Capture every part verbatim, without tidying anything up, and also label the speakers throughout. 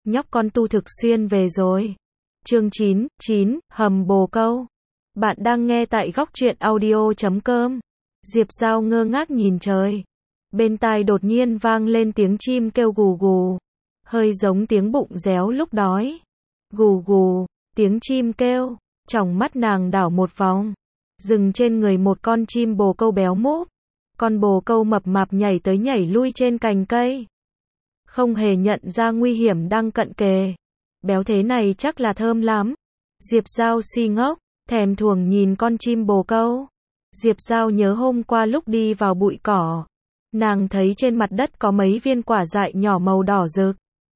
Speaker 1: nhóc con tu thực xuyên về rồi. Chương chín, chín, hầm bồ câu. Bạn đang nghe tại góc truyện audio chấm com. Diệp Giao ngơ ngác nhìn trời. Bên tai đột nhiên vang lên tiếng chim kêu gù gù. Hơi giống tiếng bụng réo lúc đói. Gù gù, tiếng chim kêu, tròng mắt nàng đảo một vòng. Dừng trên người một con chim bồ câu béo múp. Con bồ câu mập mạp nhảy tới nhảy lui trên cành cây. Không hề nhận ra nguy hiểm đang cận kề. Béo thế này chắc là thơm lắm. Diệp Giao si ngốc, thèm thuồng nhìn con chim bồ câu. Diệp Giao nhớ hôm qua lúc đi vào bụi cỏ. Nàng thấy trên mặt đất có mấy viên quả dại nhỏ màu đỏ rực.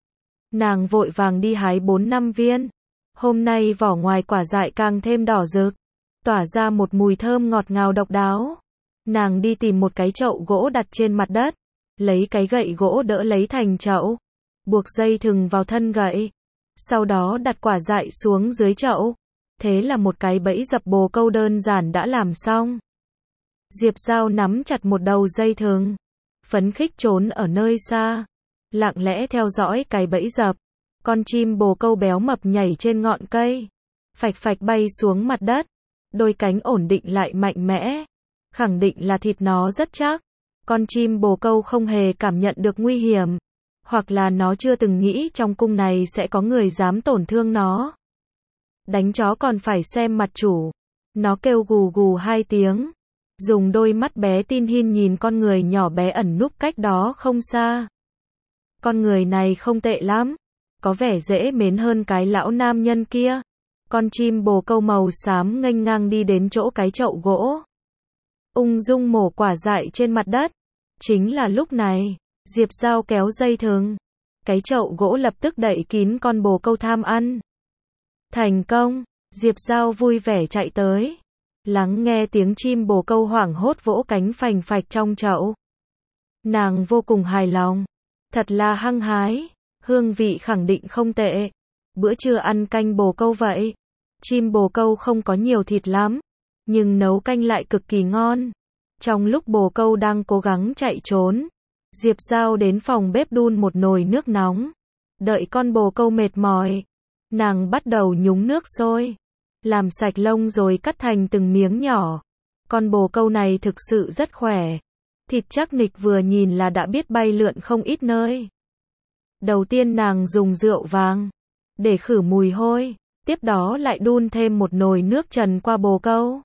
Speaker 1: Nàng vội vàng đi hái bốn năm viên. Hôm nay vỏ ngoài quả dại càng thêm đỏ rực, tỏa ra một mùi thơm ngọt ngào độc đáo. Nàng đi tìm một cái chậu gỗ đặt trên mặt đất, lấy cái gậy gỗ đỡ lấy thành chậu, buộc dây thừng vào thân gậy, sau đó đặt quả dại xuống dưới chậu. Thế là một cái bẫy dập bồ câu đơn giản đã làm xong. Diệp Giao nắm chặt một đầu dây thừng, phấn khích trốn ở nơi xa, lặng lẽ theo dõi cái bẫy dập. Con chim bồ câu béo mập nhảy trên ngọn cây, phạch phạch bay xuống mặt đất, đôi cánh ổn định lại mạnh mẽ, khẳng định là thịt nó rất chắc. Con chim bồ câu không hề cảm nhận được nguy hiểm, hoặc là nó chưa từng nghĩ trong cung này sẽ có người dám tổn thương nó. Đánh chó còn phải xem mặt chủ. Nó kêu gù gù hai tiếng, dùng đôi mắt bé tin hin nhìn con người nhỏ bé ẩn núp cách đó không xa. Con người này không tệ lắm, có vẻ dễ mến hơn cái lão nam nhân kia. Con chim bồ câu màu xám nghênh ngang đi đến chỗ cái chậu gỗ, ung dung mổ quả dại trên mặt đất. Chính là lúc này, Diệp Giao kéo dây thừng, cái chậu gỗ lập tức đậy kín con bồ câu tham ăn. Thành công, Diệp Giao vui vẻ chạy tới, lắng nghe tiếng chim bồ câu hoảng hốt vỗ cánh phành phạch trong chậu. Nàng vô cùng hài lòng, thật là hăng hái, hương vị khẳng định không tệ. Bữa trưa ăn canh bồ câu vậy. Chim bồ câu không có nhiều thịt lắm, nhưng nấu canh lại cực kỳ ngon. Trong lúc bồ câu đang cố gắng chạy trốn, Diệp Giao đến phòng bếp đun một nồi nước nóng. Đợi con bồ câu mệt mỏi, nàng bắt đầu nhúng nước sôi, làm sạch lông rồi cắt thành từng miếng nhỏ. Con bồ câu này thực sự rất khỏe, thịt chắc nịch vừa nhìn là đã biết bay lượn không ít nơi. Đầu tiên nàng dùng rượu vàng để khử mùi hôi, tiếp đó lại đun thêm một nồi nước trần qua bồ câu.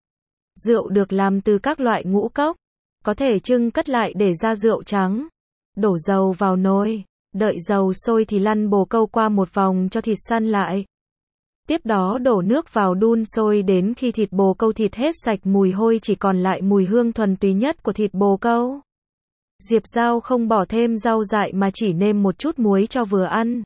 Speaker 1: Rượu được làm từ các loại ngũ cốc, có thể chưng cất lại để ra rượu trắng. Đổ dầu vào nồi, đợi dầu sôi thì lăn bồ câu qua một vòng cho thịt săn lại. Tiếp đó đổ nước vào đun sôi đến khi thịt bồ câu thịt hết sạch mùi hôi, chỉ còn lại mùi hương thuần túy nhất của thịt bồ câu. Diệp Giao không bỏ thêm rau dại mà chỉ nêm một chút muối cho vừa ăn.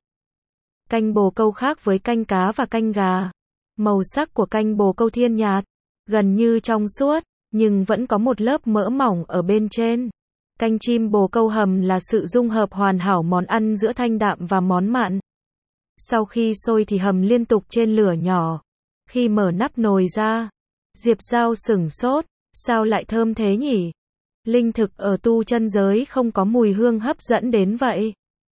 Speaker 1: Canh bồ câu khác với canh cá và canh gà. Màu sắc của canh bồ câu thiên nhạt, gần như trong suốt, nhưng vẫn có một lớp mỡ mỏng ở bên trên. Canh chim bồ câu hầm là sự dung hợp hoàn hảo món ăn giữa thanh đạm và món mặn. Sau khi sôi thì hầm liên tục trên lửa nhỏ. Khi mở nắp nồi ra, Diệp Giao sửng sốt, sao lại thơm thế nhỉ? Linh thực ở tu chân giới không có mùi hương hấp dẫn đến vậy.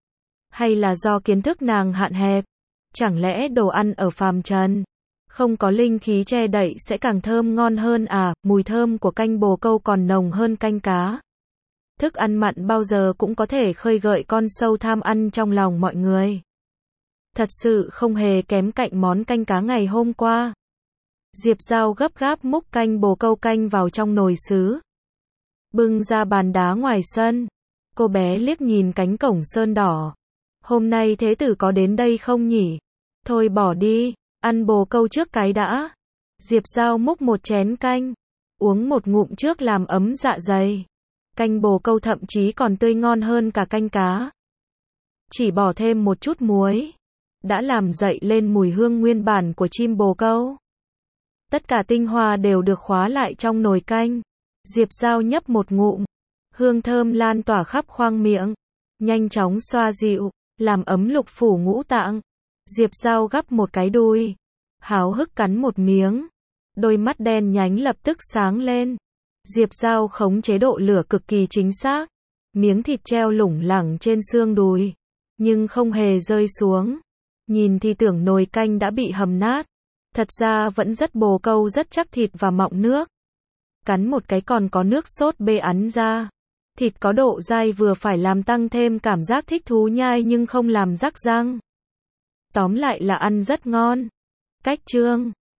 Speaker 1: Hay là do kiến thức nàng hạn hẹp? Chẳng lẽ đồ ăn ở phàm trần không có linh khí che đậy sẽ càng thơm ngon hơn à? Mùi thơm của canh bồ câu còn nồng hơn canh cá. Thức ăn mặn bao giờ cũng có thể khơi gợi con sâu tham ăn trong lòng mọi người. Thật sự không hề kém cạnh món canh cá ngày hôm qua. Diệp Giao gấp gáp múc canh bồ câu canh vào trong nồi sứ, bưng ra bàn đá ngoài sân. Cô bé liếc nhìn cánh cổng sơn đỏ. Hôm nay thế tử có đến đây không nhỉ? Thôi bỏ đi, ăn bồ câu trước cái đã. Diệp Giao múc một chén canh, uống một ngụm trước làm ấm dạ dày. Canh bồ câu thậm chí còn tươi ngon hơn cả canh cá. Chỉ bỏ thêm một chút muối, đã làm dậy lên mùi hương nguyên bản của chim bồ câu. Tất cả tinh hoa đều được khóa lại trong nồi canh. Diệp Giao nhấp một ngụm, hương thơm lan tỏa khắp khoang miệng, nhanh chóng xoa dịu, làm ấm lục phủ ngũ tạng. Diệp Giao gắp một cái đùi, háo hức cắn một miếng, đôi mắt đen nhánh lập tức sáng lên. Diệp Giao khống chế độ lửa cực kỳ chính xác, miếng thịt treo lủng lẳng trên xương đùi, nhưng không hề rơi xuống. Nhìn thì tưởng nồi canh đã bị hầm nát. Thật ra vẫn rất bồ câu, rất chắc thịt và mọng nước. Cắn một cái còn có nước sốt bê ắn ra. Thịt có độ dai vừa phải làm tăng thêm cảm giác thích thú nhai nhưng không làm rắc răng. Tóm lại là ăn rất ngon. Cách trương